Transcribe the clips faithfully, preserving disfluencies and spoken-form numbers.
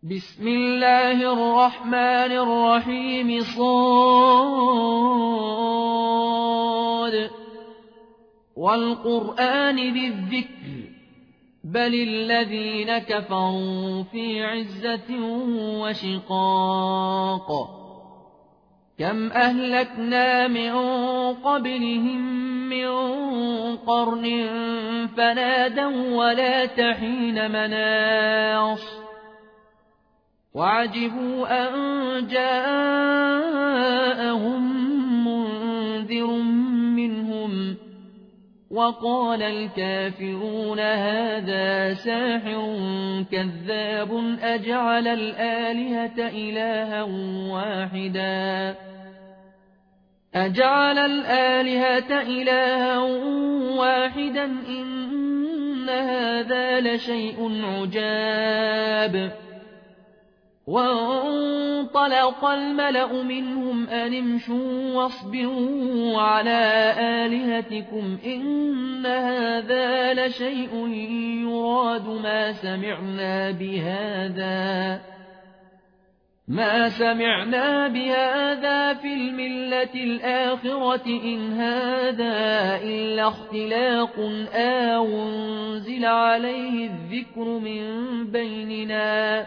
بسم الله الرحمن الرحيم صاد والقرآن ذي الذكر بل الذين كفروا في عزة وشقاق كم أهلكنا من قبلهم من قرن فنادوا ولا تحين مناص وعجبوا أن جاءهم منذر منهم وقال الكافرون هذا ساحر كذاب أجعل الآلهة إلها واحدا أجعل الآلهة إلها واحدا إن هذا لشيء عجاب وانطلق الملأ منهم أن امشوا واصبروا على آلهتكم إن هذا لشيء يراد ما سمعنا بهذا ما سمعنا بهذا في الملة الآخرة إن هذا إلا اختلاق أنزل عليه الذكر من بيننا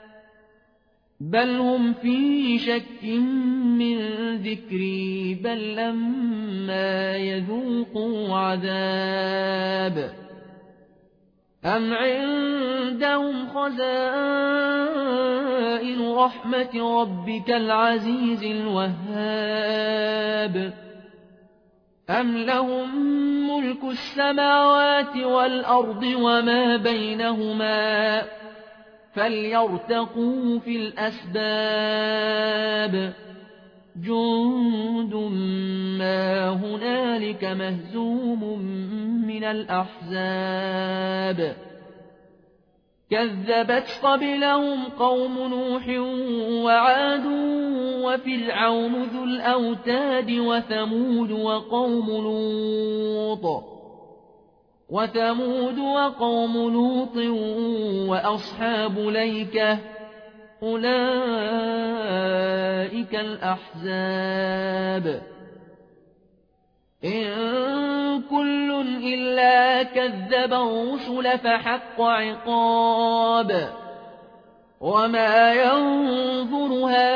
بل هم في شك من ذكري بل لما يذوقوا عذاب أم عندهم خزائن رحمة ربك العزيز الوهاب أم لهم ملك السماوات والأرض وما بينهما فليرتقوا في الأسباب جند ما هنالك مهزوم من الأحزاب كذبت قبلهم قوم نوح وعاد وفرعون ذو الأوتاد وثمود وقوم لوط وثمود وقوم لوط وأصحاب الأيكة أولئك الأحزاب إن كل إلا كذب الرسل فحق عقاب وما ينظر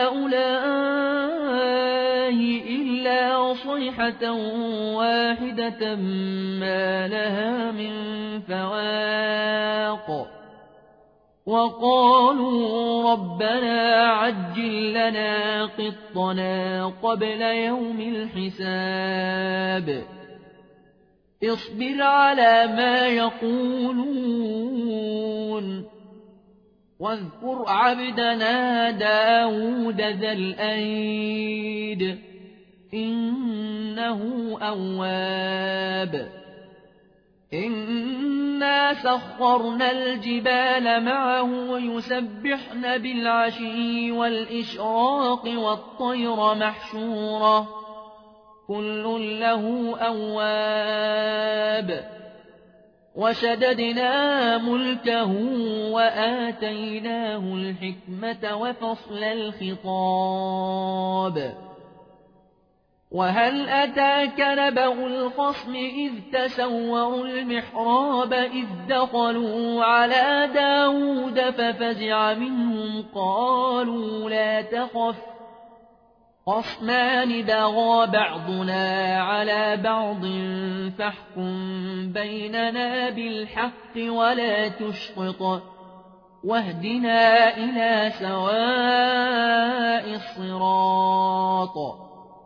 هؤلاء إلا صيحة واحدة ما لها من فواق وقالوا ربنا عجل لنا قطنا قبل يوم الحساب اصبر على ما يقولون واذكر عبدنا داود ذا الأيد إنه أواب إنا سخرنا الجبال معه يسبحن بالعشي والإشراق والطير محشورة كل له أواب وشددنا ملكه وآتيناه الحكمة وفصل الخطاب وهل أتاك نبأ الخصم إذ تسوروا المحراب إذ دخلوا على داود ففزع منهم قالوا لا تخف خصمان بغى بعضنا على بعض فاحكم بيننا بالحق ولا تشطط واهدنا إلى سواء الصراط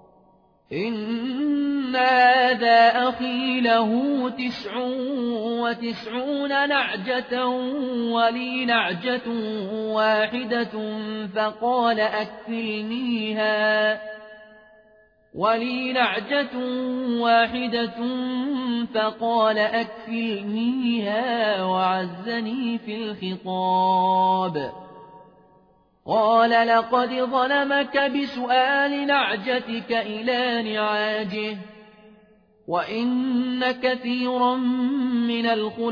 إن هذا أخي له تسع وتسعون نعجة ولي نعجة واحدة فقال أكفلنيها ولي نعجة واحدة فقال أكفلنيها وعزني في الخطاب قال لقد ظلمك بسؤال نعجتك إلى نعاجه وإن كثيرا من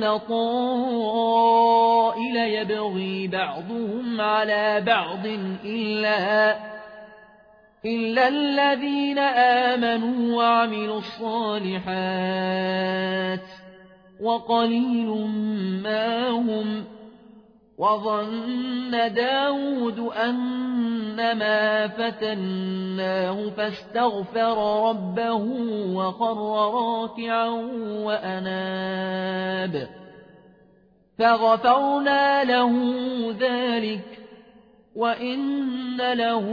الخلطاء ليبغي بعضهم على بعض إلا, إلا الذين آمنوا وعملوا الصالحات وقليل ما هم. وظن داود أنما فتناه فاستغفر ربه وخر راكعا وأناب فغفرنا له ذلك وإن له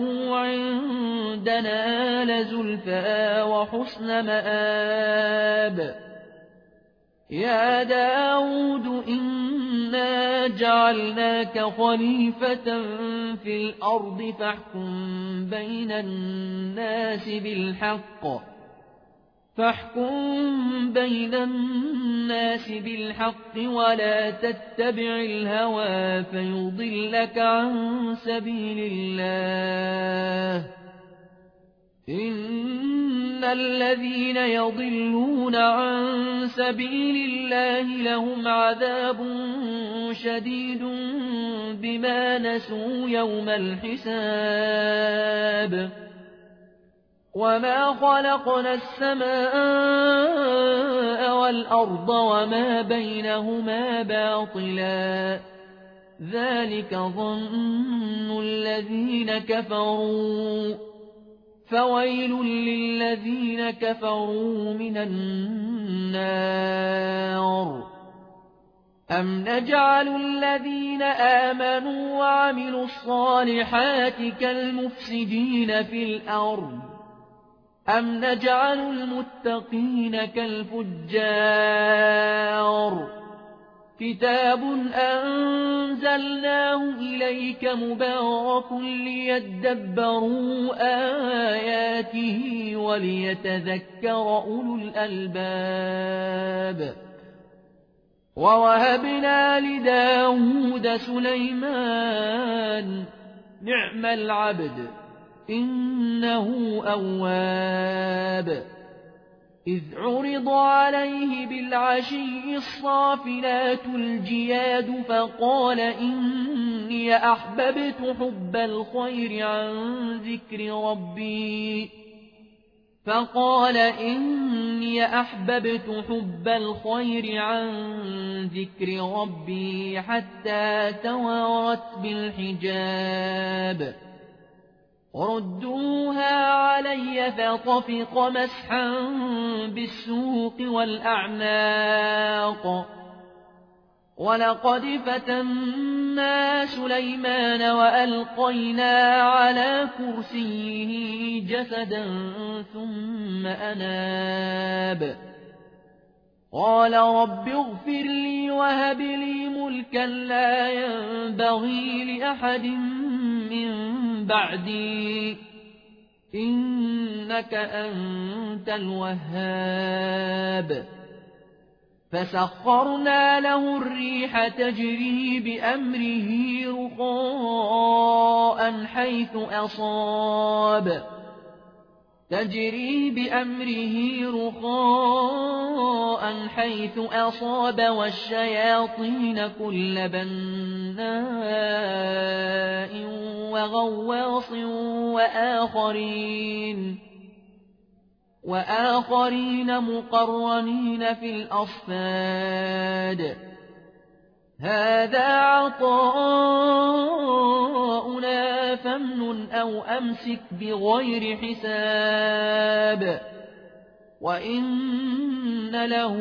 عندنا لزلفى وحسن مآب. يا داود إنا جعلناك خليفة في الأرض فاحكم بين الناس بالحق فاحكم بين الناس بالحق ولا تتبع الهوى فيضلك عن سبيل الله. إن الذين يضلون عن سبيل الله لهم عذاب شديد بما نسوا يوم الحساب. وما خلقنا السماء والأرض وما بينهما باطلا ذلك ظن الذين كفروا فويل للذين كفروا من النار. أم نجعل الذين آمنوا وعملوا الصالحات كالمفسدين في الأرض أم نجعل المتقين كالفجار. كتاب أنزلناه إليك مبارك ليدبروا آياته وليتذكر أولو الألباب. ووهبنا لداود سليمان نعم العبد إنه أواب. إذ عرض عليه بالعشي الصافنات الجياد فقال إني أحببت حب الخير عن ذكر ربي فقال إني أحببت حب الخير عن ذكر ربي حتى توارت بالحجاب. ردوها علي فطفق مسحا بالسوق والأعناق. ولقد فتنا سليمان وألقينا على كرسيه جسدا ثم أناب قال رب اغفر لي وهب لي ملكا لا ينبغي لأحد من بعدي إنك أنت الوهاب. فسخرنا له الريح تجري بأمره رخاء حيث أصاب تجري بأمره رخاء حيث أصاب والشياطين كل بناء وغواص وآخرين وآخرين مقرنين في الأصفاد. هذا عطاؤنا فامنن أو أمسك بغير حساب وإن له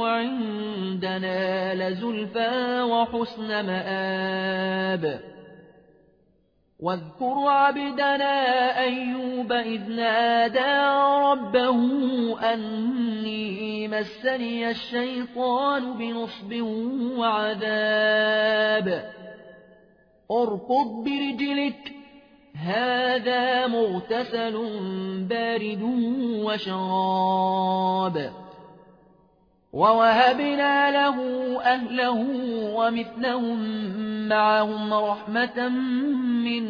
عندنا لزلفى وحسن مآب. واذكر عبدنا أيوب إذ نادى ربه أني مسني الشيطان بنصب وعذاب. اركض برجلك هذا مغتسل بارد وشراب. ووهبنا له أهله ومثلهم معهم رحمة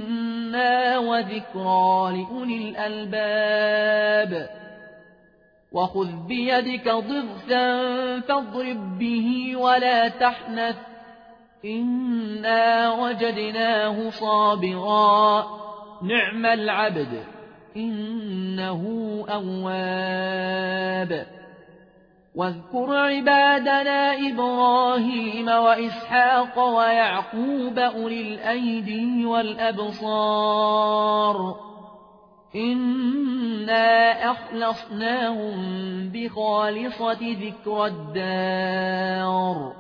منا وذكرى لأولي الألباب. وخذ بيدك ضغثا فاضرب به ولا تحنث إنا وجدناه صابرا نعم العبد إنه أواب. واذكر عبادنا إبراهيم وإسحاق ويعقوب أولي الأيدي والأبصار إنا أخلصناهم بخالصة ذكر الدار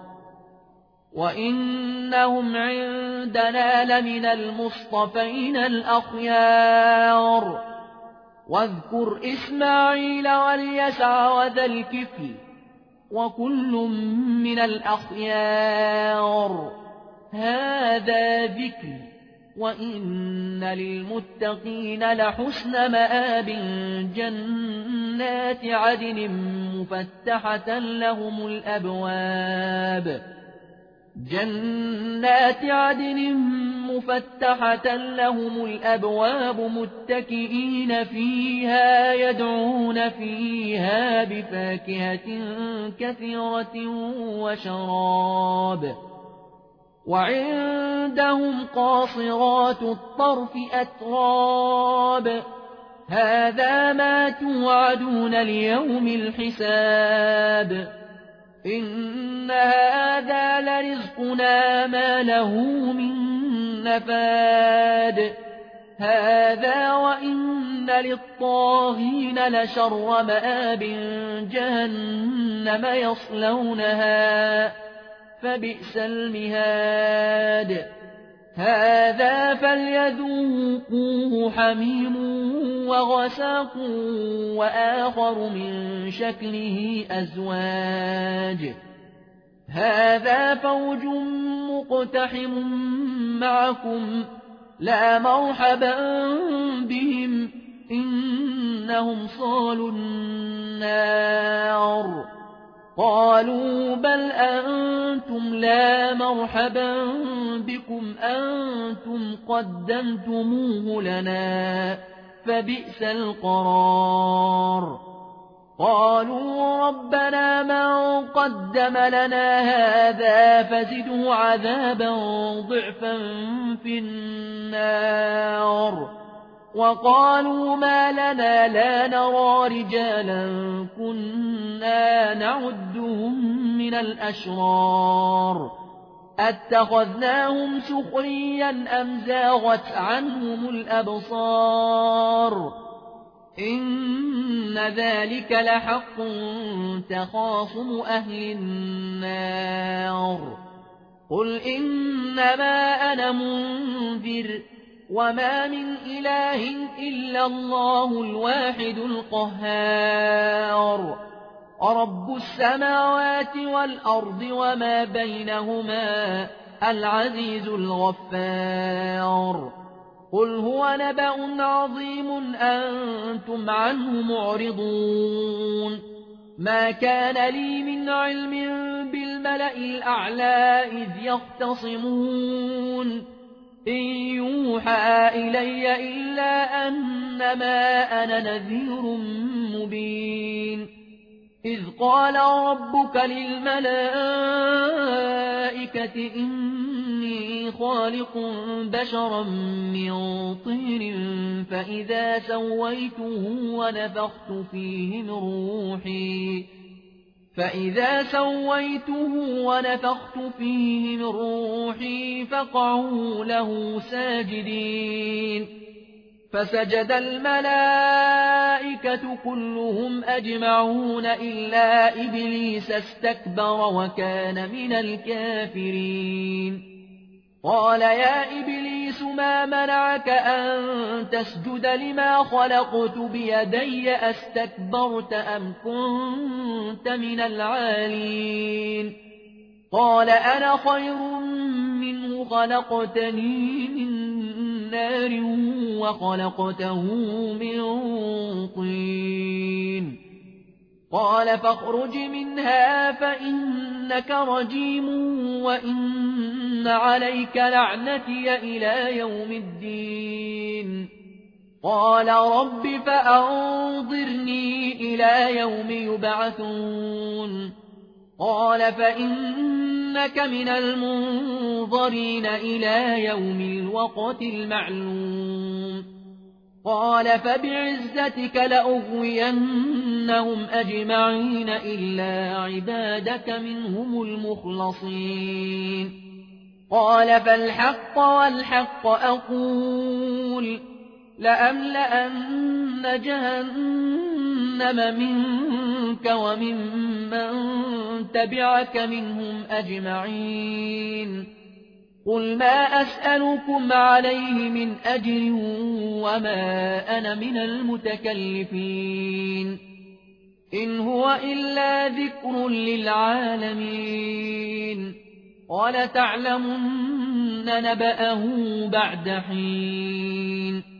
وإنهم عندنا لمن المصطفين الأخيار. واذكر إسماعيل واليسع وذا الكفل وكل من الأخيار هذا ذكر وإن للمتقين لحسن مآب جنات عدن مفتحة لهم الأبواب جنات عدن مفتحة لهم الأبواب متكئين فيها يدعون فيها بفاكهة كثيرة وشراب وعندهم قاصرات الطرف أتراب هذا ما توعدون ليوم الحساب إن هذا لرزقنا ما له من نفاد هذا وإن للطاغين لشر مآب جهنم يصلونها فبئس المهاد هذا فليذوقوه حميم وغساق وآخر من شكله أزواج هذا فوج مقتحم معكم لا مرحبا بهم إنهم صالوا النار قالوا بل أنتم لا مرحبا بكم أنتم قدمتموه لنا فبئس القرار قالوا ربنا من قدم لنا هذا فزده عذابا ضعفا في النار وقالوا ما لنا لا نرى رجالا كنا نعدهم من الأشرار أتخذناهم سخريا أم زاغت عنهم الأبصار إن ذلك لحق تخاصم أهل النار قل إنما أنا منذر وما من إله إلا الله الواحد القهار رب السماوات والأرض وما بينهما العزيز الغفار قل هو نبأ عظيم أنتم عنه معرضون ما كان لي من علم بالملأ الأعلى إذ يختصمون إن يوحى إلي إلا أنما أنا نذير مبين إذ قال ربك للملائكة إني خالق بشرا من طين فإذا سويته ونفخت فيه من روحي فإذا سويته ونفخت فيه من روحي فقعوا له ساجدين فسجد الملائكة كلهم أجمعون إلا إبليس استكبر وكان من الكافرين قال يا إبليس ما منعك أن تسجد لما خلقت بيدي أستكبرت أم كنت من العالين قال أنا خير منه خلقتني من نار وخلقته من طين قال فاخرج منها فإنك رجيم وإن عليك لعنتي إلى يوم الدين قال رب فأنظرني إلى يوم يبعثون قال فإنك من المنظرين إلى يوم الوقت المعلوم قال فبعزتك لأغوينهم أجمعين إلا عبادك منهم المخلصين قال فالحق والحق أقول لأملأن جهنم منك وممن تبعك منهم أجمعين قل ما أسألكم عليه من أجر وما أنا من المتكلفين إن هو إلا ذكر للعالمين ولتعلمن نبأه بعد حين